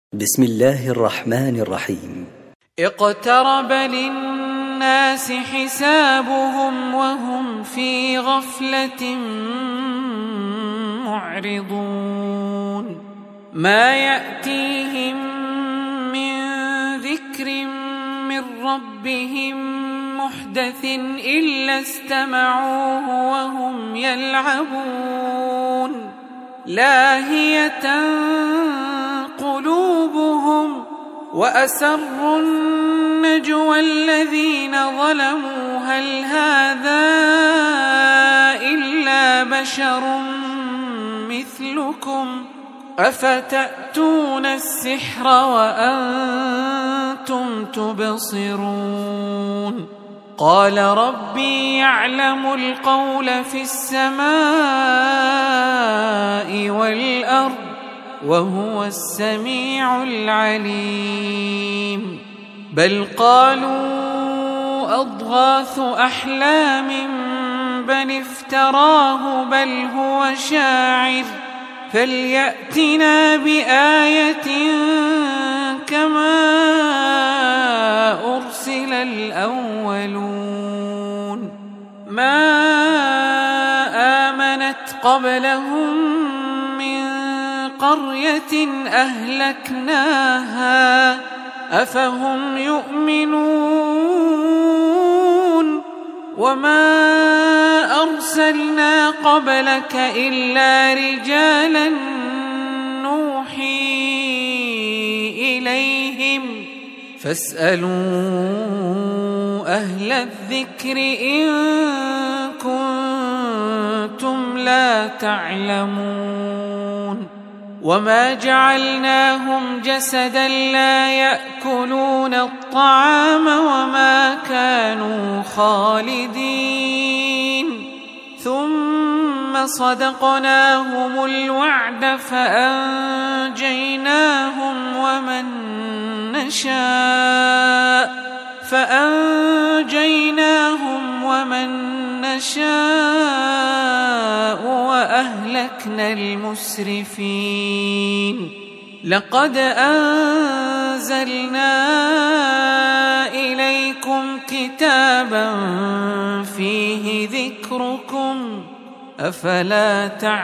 بسم الله الرحمن الرحيم. اقترب للناس حسابهم وهم في غفلة معرضون ما يأتيهم من ذكر من ربهم محدث إلا استمعوه وهم يلعبون لاهية قلوبهم وأسروا النجوى الذين ظلموا هل هذا إلا بشر مثلكم أفتأتون السحر وأنتم تبصرون قال ربي يعلم القول في السماء والأرض وهو السميع العليم بل قالوا أضغاث أحلام بل افتراه بل هو شاعر فليأتنا بآية كما أرسل الأولون ما آمنت قبلهم من قرية أهلكناها أفهم يؤمنون وما أرسلنا قبلك إلا رجالا نوحي إليهم فاسألوا أهل الذكر إن كنتم لا تعلمون وما جعلناهم جسدا لا يأكلون الطعام وما كانوا خالدين ثم صدقناهم الوعد فأنجيناهم ومن نشاء وأهلكنا المسرفين لقد أنزلنا إليكم كتابا فيه ذكركم أفلا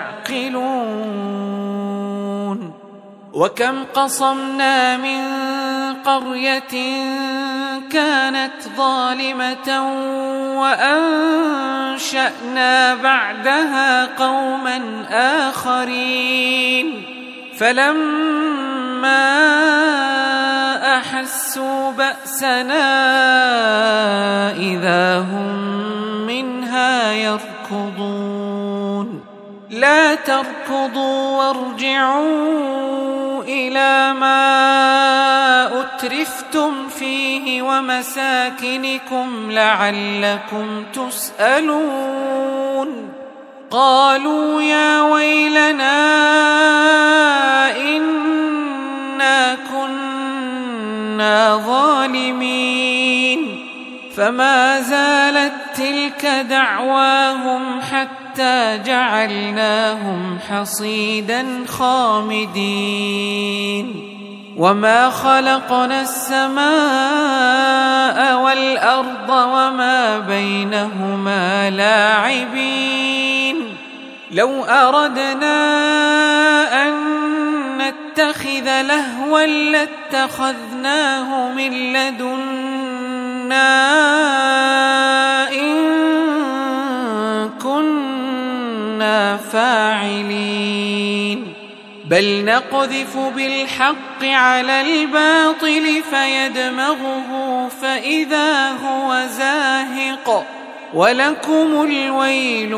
تعقلون وكم قصمنا من قرية كانت ظالمة وأنشأنا بعدها قوما آخرين فلما أحسوا بأسنا إذا هم منها يركضون لا تركضوا وارجعوا إلى ما أترفتم فيه ومساكنكم لعلكم تسألون قالوا يا ويلنا إنا كنا ظالمين فما زالت تلك دعواهم حتى جعلناهم حصيدا خامدين وما خلقنا السماء والأرض وما بينهما لاعبين لو أردنا أن نتخذ لهوا لاتخذناه من لدنا إن كنا فاعلين بل نقذف بالحق على الباطل فيدمغه فإذا هو زاهق ولكم الويل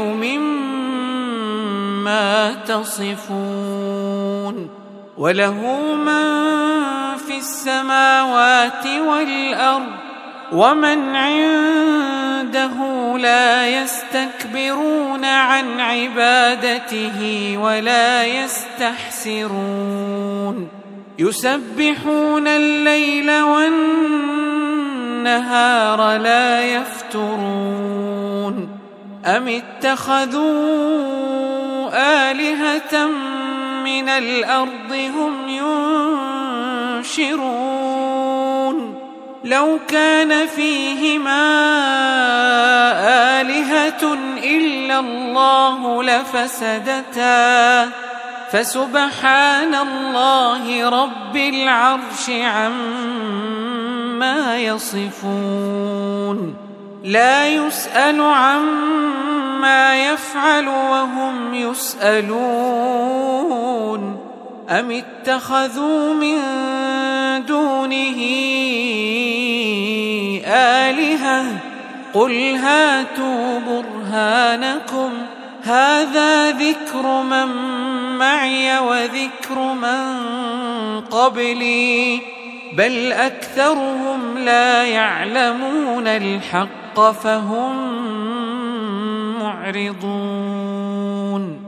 مما تصفون وله من في السماوات والأرض ومن عنده لا يستكبرون عن عبادته ولا يستحسرون يسبحون الليل والنهار لا يفترون أم اتخذوا آلهة من الأرض هم ينشرون لو كان فيهما آلهة إلا الله لفسدتا فسبحان الله رب العرش عما يصفون لا يسأل عما يفعل وهم يسألون أم اتخذوا من دونه آلهة قل هاتوا برهانكم هذا ذكر من معي وذكر من قبلي بل أكثرهم لا يعلمون الحق فهم معرضون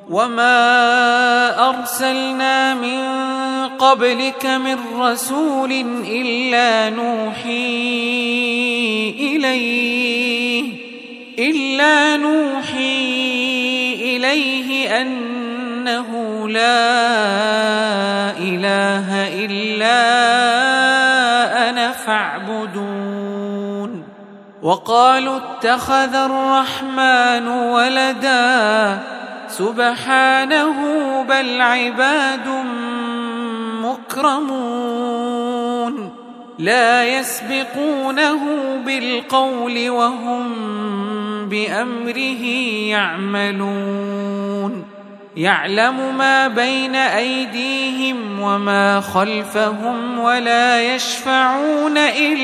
وما أرسلنا من قبلك من رسول إلا نوحي إليه أنه لا إله إلا أنا فاعبدون وقالوا اتخذ الرحمن ولدا سبحانه بل عباد مكرمون لا يسبقونه بالقول وهم بأمره يعملون يعلم ما بين أيديهم وما خلفهم ولا يشفعون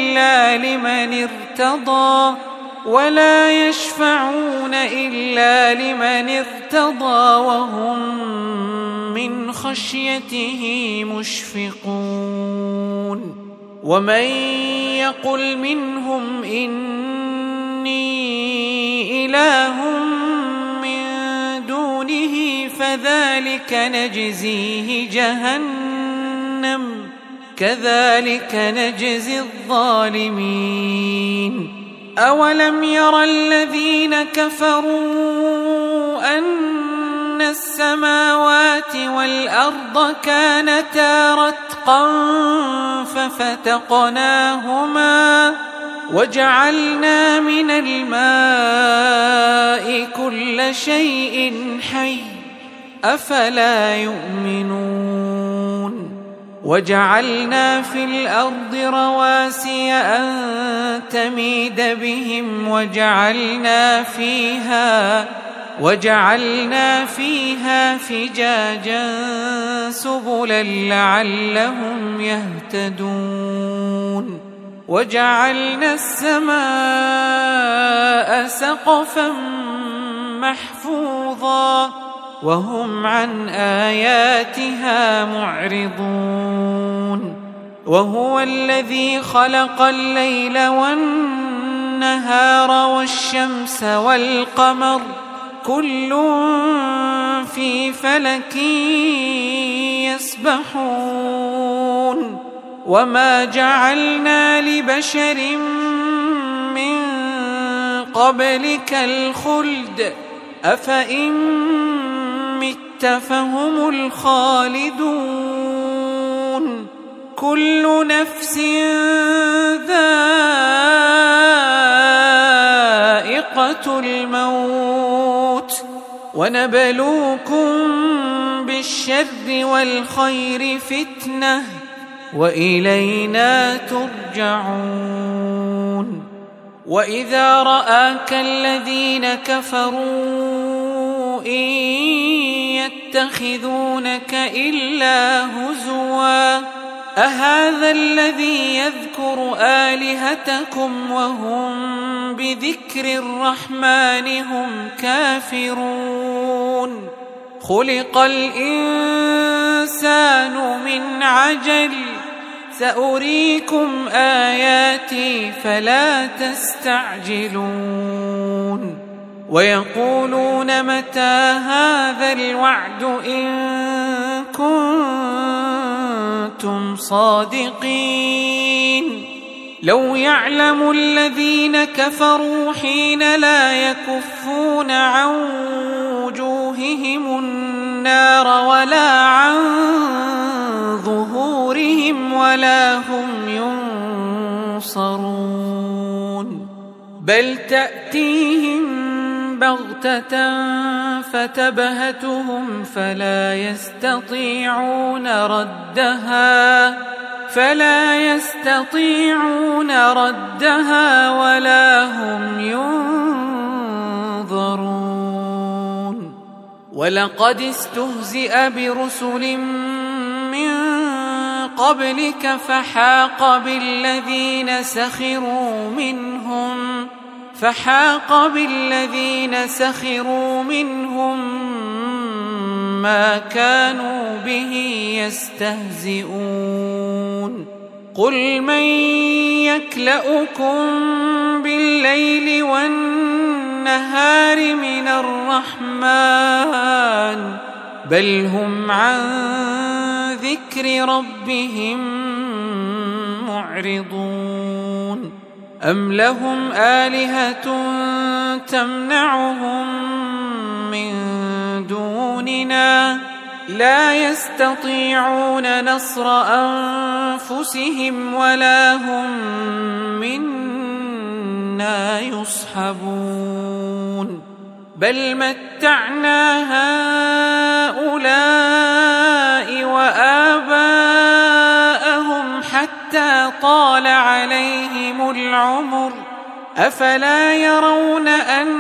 إلا لمن ارتضى وهم من خشيته مشفقون ومن يقل منهم إني إله من دونه فذلك نجزيه جهنم كذلك نجزي الظالمين أولم ير الذين كفروا أن السماوات والأرض كانتا رتقا ففتقناهما وجعلنا من الماء كل شيء حي أفلا يؤمنون وجعلنا في الأرض رواسي أن تميد بهم وجعلنا فيها فجاجا سبلا لعلهم يهتدون وجعلنا السماء سقفا محفوظا وهم عن آياتها معرضون وهو الذي خلق الليل والنهار والشمس والقمر كل في فلك يسبحون وما جعلنا لبشر من قبلك الخلد أفإن مت فهم الخالدون كل نفس ذائقة الموت ونبلوكم بالشر والخير فتنة وإلينا ترجعون وإذا رآك الذين كفروا إن يتخذونك إلا هزوا أهذا الذي يذكر آلهتكم وهم بذكر الرحمن هم كافرون خلق الإنسان من عجل سأريكم آياتي فلا تستعجلون ويقولون متى هذا الوعد إن كنتم صادقين لو يعلم الذين كفروا حين لا يكفون عن وجوههم النار ولا عن ظهورهم ولا هم ينصرون بل تأتيهم بغتة فتبهتهم فلا يستطيعون ردها ولا هم ينظرون ولقد استهزئ برسل من قبلك فحاق بالذين سخروا منهم ما كانوا به يستهزئون قل من يكلؤكم بالليل والنهار من الرحمن بل هم عن ذكر ربهم معرضون أم لهم آلهة تمنعهم من دوننا لا يستطيعون نصر أنفسهم ولا هم منا يصحبون بل متعنا هؤلاء وآباءهم حتى طال عليهم العمر أفلا يرون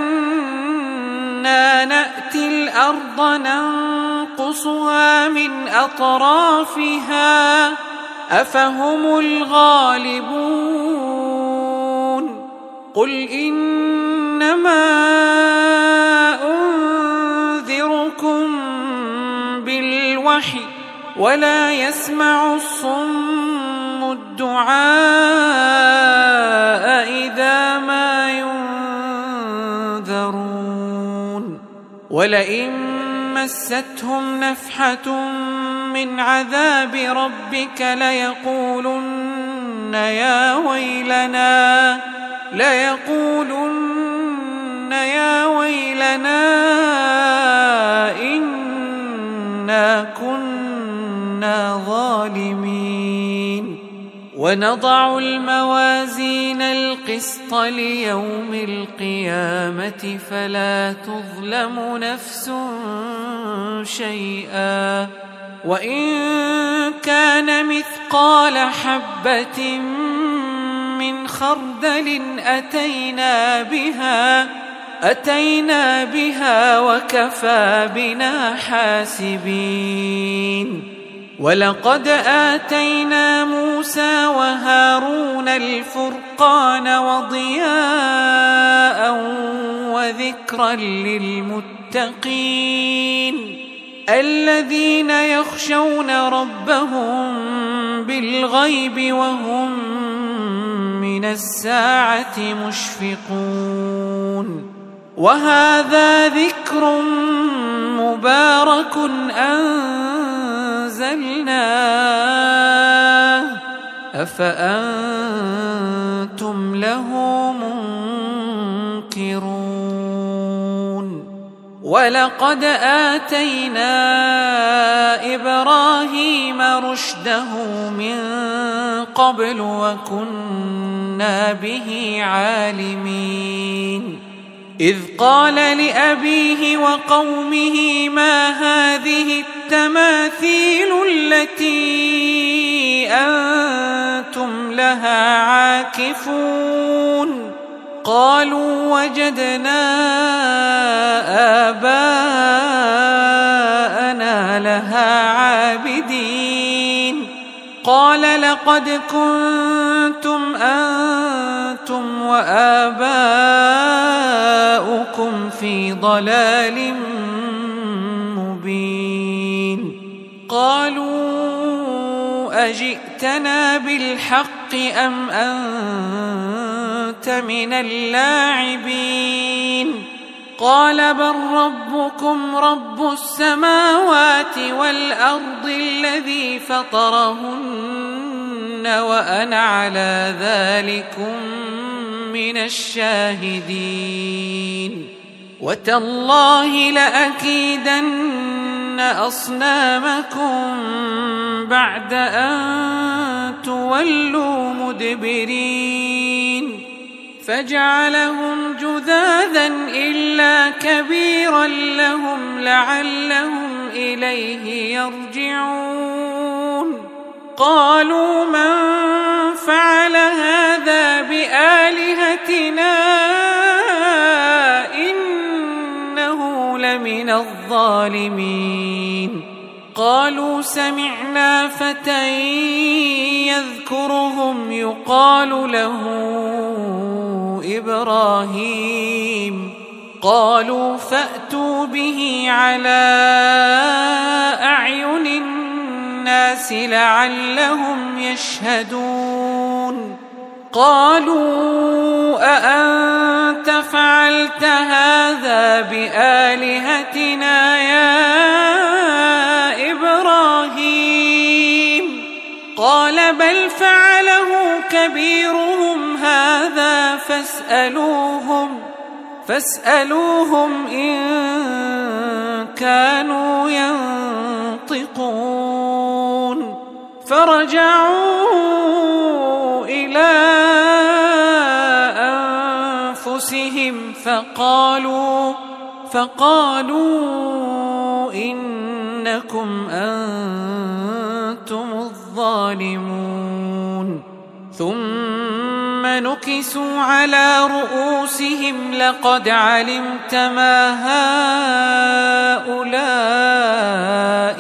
أنا نأتي الأرض ننقصها من أطرافها أفهم الغالبون قل إنما أنذركم بالوحي ولا يسمع الصم الدعاء إذا ما ينذرون ولئن مستهم نفحة من عذاب ربك ليقولن يا ويلنا إنا كنا ظالمين ونضع الموازين القسط ليوم القيامة فلا تظلم نفس شيئا وإن كان مثقال حبة من خردل أتينا بها وكفى بنا حاسبين ولقد آتينا موسى وهارون الفرقان وضياء وذكرا للمتقين الذين يخشون ربهم بالغيب وهم من الساعة مشفقون وهذا ذكر مبارك أنزلناه أفأنتم له منكرون ولقد آتينا إبراهيم رشده من قبل وكنا به عالمين إذ قال لأبيه وقومه ما هذه التماثيل التي أنتم لها عاكفون قالوا وجدنا آباءنا لها عابدين قال لقد كنتم أنتم وآباؤكم في ضلال مبين قالوا أجئتنا بالحق أم أنت من اللاعبين قال بل ربكم رب السماوات والأرض الذي فطرهن وأنا على ذلكم من الشاهدين وتالله لأكيدن أصنامكم بعد أن ولوا مدبرين فجعلهم جذاذا إلا كبيرا لهم لعلهم إليه يرجعون قالوا من فعل هذا بآلهتنا إنه لمن الظالمين قالوا سمعنا فتى يذكرهم يقال له إبراهيم قالوا فأتوا به على أعين الناس لعلهم يشهدون قالوا أأنت فعلت هذا بآلهتنا يا إبراهيم قال بل فعله كبيرهم هذا فاسألوهم إن كانوا ينطقون فرجعوا إلى أنفسهم فقالوا إنكم أنتم الظالمون ثم نكسوا على رؤوسهم لقد علمت ما هؤلاء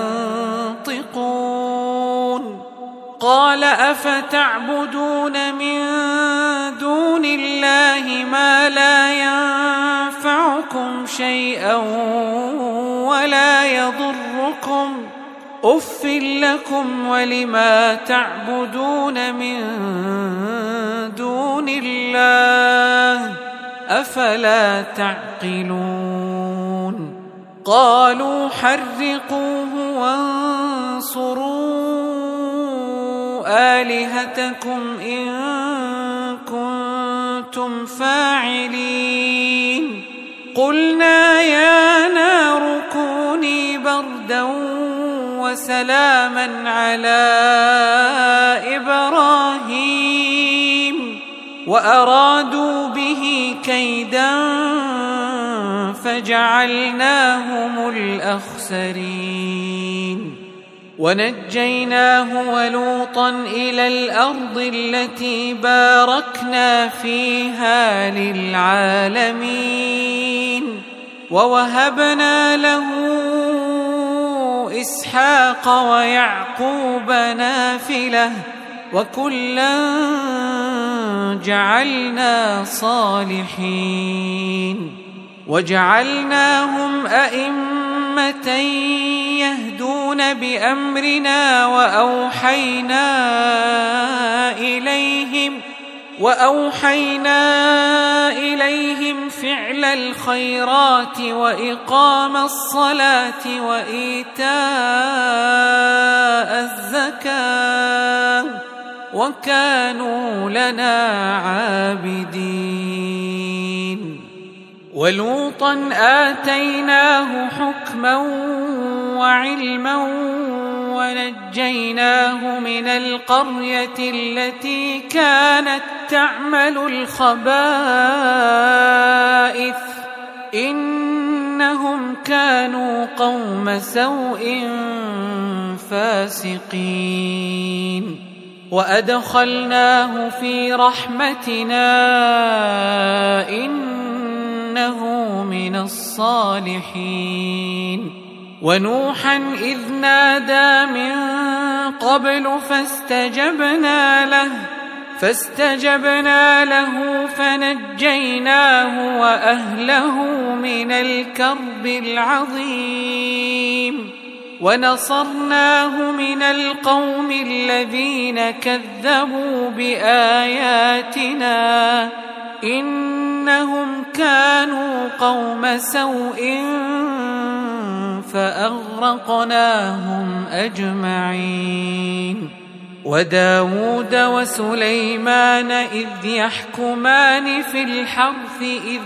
ينطقون قال أفتعبدون من دون الله ما لا ينفعكم شيئا ولا يضركم أف لكم ولما تعبدون من دون الله أفلا تعقلون قالوا حرقوه وانصروا آلهتكم إن كنتم فاعلين قلنا يا نار كوني بردا وسلاما على إبراهيم وأرادوا به كيدا فجعلناهم الأخسرين ونجيناه ولوطا إلى الأرض التي باركنا فيها للعالمين ووهبنا له إسحاق ويعقوب نافلة وكلا جعلنا صالحين وجعلناهم أئمة يهدون بأمرنا وأوحينا إليهم فعل الخيرات وإقام الصلاة وإيتاء الزكاة وكانوا لنا عابدين ولوطا آتيناه حكما وعلما ونجيناه من القرية التي كانت تعمل الخبائث إنهم كانوا قوم سوء فاسقين وأدخلناه في رحمتنا إنه من الصالحين ونوحا إذ نادى من قبل فاستجبنا له فنجيناه وأهله من الكرب العظيم ونصرناه من القوم الذين كذبوا بآياتنا إنهم كانوا قوم سوء فأغرقناهم أجمعين وداود وسليمان إذ يحكمان في الحرث إذ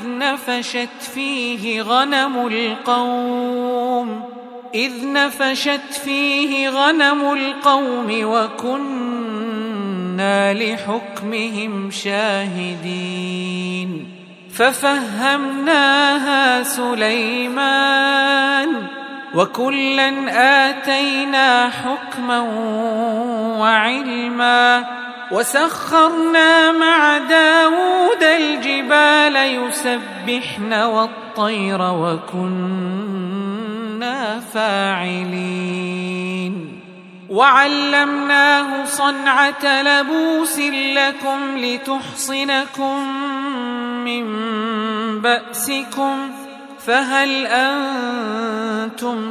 نفشت فيه غنم القوم وكنا وكنا لحكمهم شاهدين ففهمناها سليمان وكلا آتينا حكما وعلما وسخرنا مع داود الجبال يسبحن والطير وكنا فاعلين وعلمناه صنعة لبوس لكم لتحصنكم من بأسكم فهل أنتم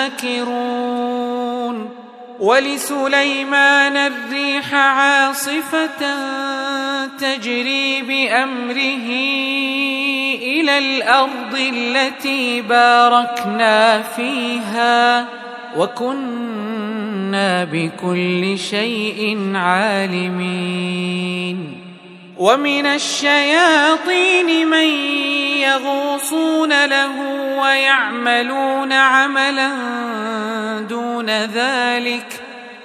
شاكرون ولسليمان الريح عاصفة تجري بأمره إلى الأرض التي باركنا فيها وكنا بكل شيء عالمين ومن الشياطين من يغوصون له ويعملون عملا دون ذلك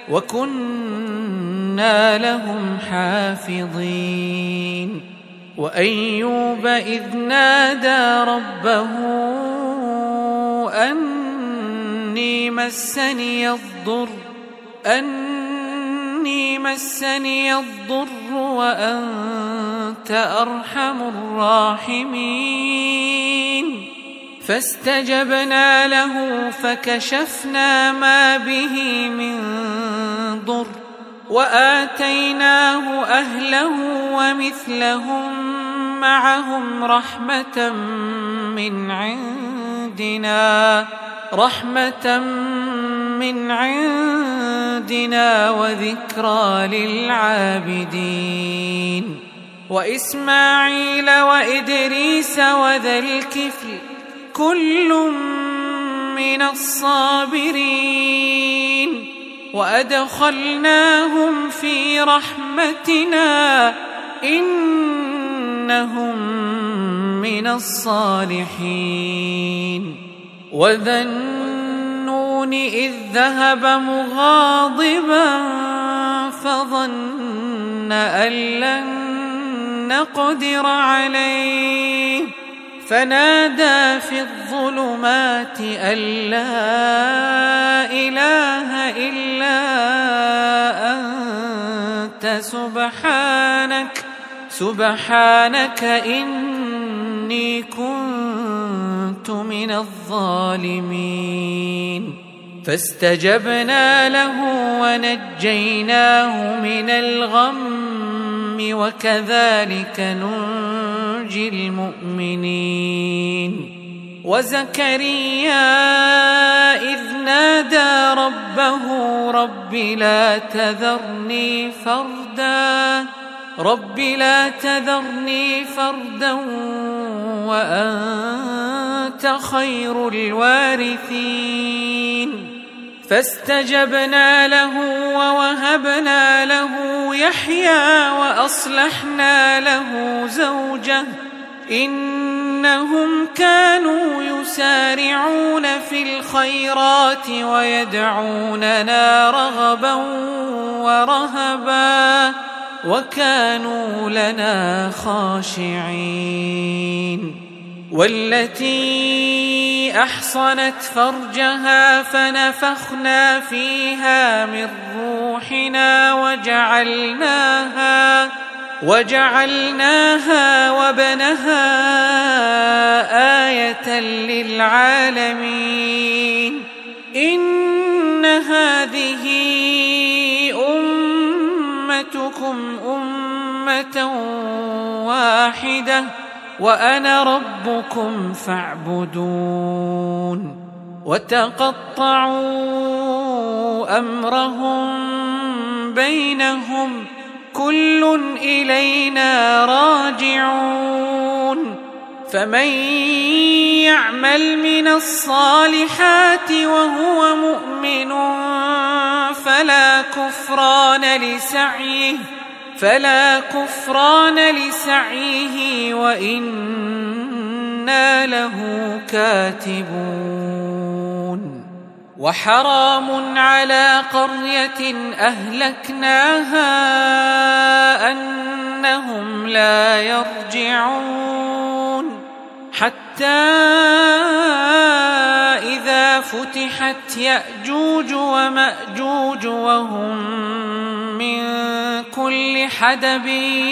وكنا لهم حافظين وأيوب إذ نادى ربه أني مسني الضر وأنت أرحم الراحمين فاستجبنا له فكشفنا ما به من ضر وآتيناه أهله ومثلهم معهم رحمة من عندنا وذكرى للعابدين وإسماعيل وإدريس وذا الكفل كل من الصابرين وأدخلناهم في رحمتنا إنهم من الصالحين وذا النون إذ ذهب مغاضبا فظن أن لن نقدر عليه فنادى في الظلمات أن لا إله إلا أنت سبحانك إني كنت من الظالمين فاستجبنا له ونجيناه من الغم وكذلك ننجي المؤمنين وزكريا إذ نادى ربه رب لا تذرني فردا وأنت خير الوارثين فاستجبنا له ووهبنا له يحيى وأصلحنا له زوجه إنهم كانوا يسارعون في الخيرات ويدعوننا رغبا ورهبا وكانوا لنا خاشعين والتي أحصنت فرجها فنفخنا فيها من روحنا وجعلناها وبنها آية للعالمين إن هذه أمتكم أمة واحدة وأنا ربكم فاعبدون وتقطعوا أمرهم بينهم كل إلينا راجعون فمن يعمل من الصالحات وهو مؤمن فلا كفران لسعيه وإنا له كاتبون وحرام على قرية أهلكناها أنهم لا يرجعون حتى إذا فتحت يأجوج ومأجوج وهم من كل حدب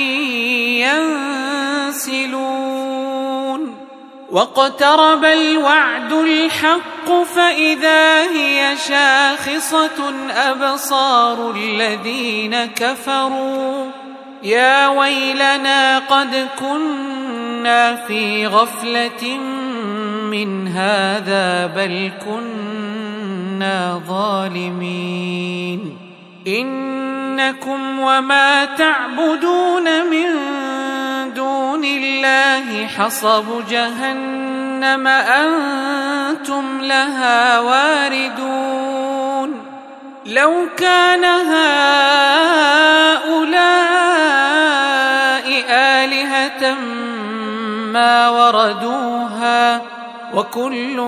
ينسلون واقترب الوعد الحق فإذا هي شاخصة أبصار الذين كفروا يا ويلنا قد كنا في غفلة من هذا بل كنا ظالمين إنكم وما تعبدون من دون الله حصب جهنم أنتم لها واردون لو كان هؤلاء آلهة ما وردوها وكل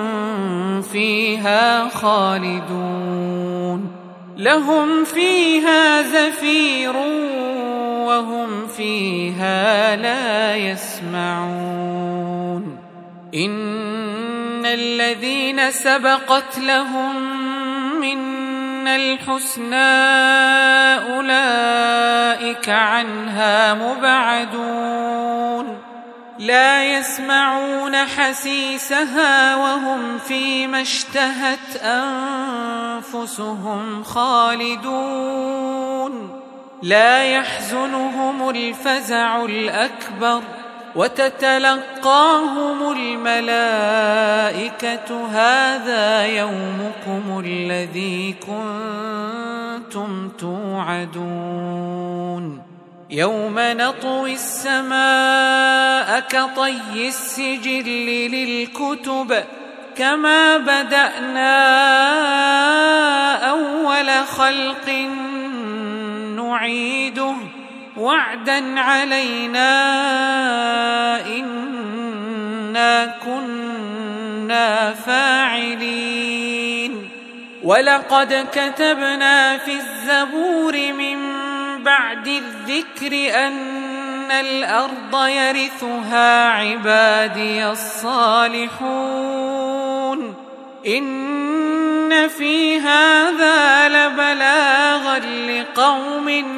فيها خالدون لهم فيها زفير وهم فيها لا يسمعون إن الذين سبقت لهم منا الحسنى أولئك عنها مبعدون لا يسمعون حسيسها وهم فيما اشتهت أنفسهم خالدون لا يحزنهم الفزع الأكبر وتتلقاهم الملائكة هذا يومكم الذي كنتم توعدون يوم نطوي السماء كطي السجل للكتب كما بدأنا أول خلق نعيده وعدا علينا إنا كنا فاعلين ولقد كتبنا في الزبور من بعد الذكر أن الأرض يرثها عبادي الصالحون إن في هذا لبلاغا لقوم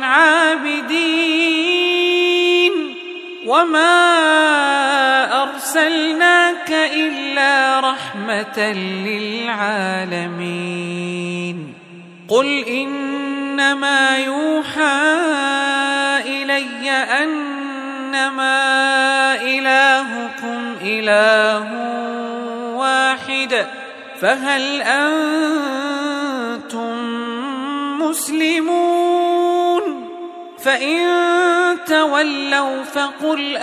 عابدين وما أرسلناك إلا رحمة للعالمين قل إنما يوحى إلي أنما إلهكم إله واحد فهل أنتم مسلمون فإن تولوا فقل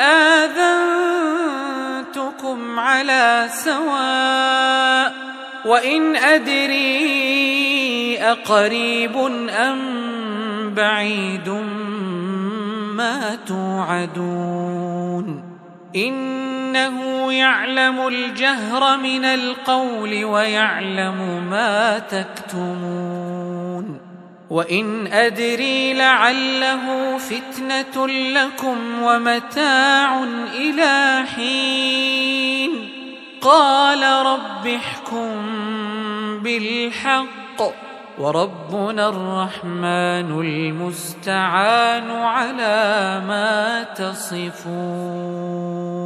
آذنتكم على سواء وإن أدري أقريب أم بعيد ما توعدون إنه يعلم الجهر من القول ويعلم ما تكتمون وإن أدري لعله فتنة لكم ومتاع إلى حين قال رب احكم بالحق وربنا الرحمن المستعان على ما تصفون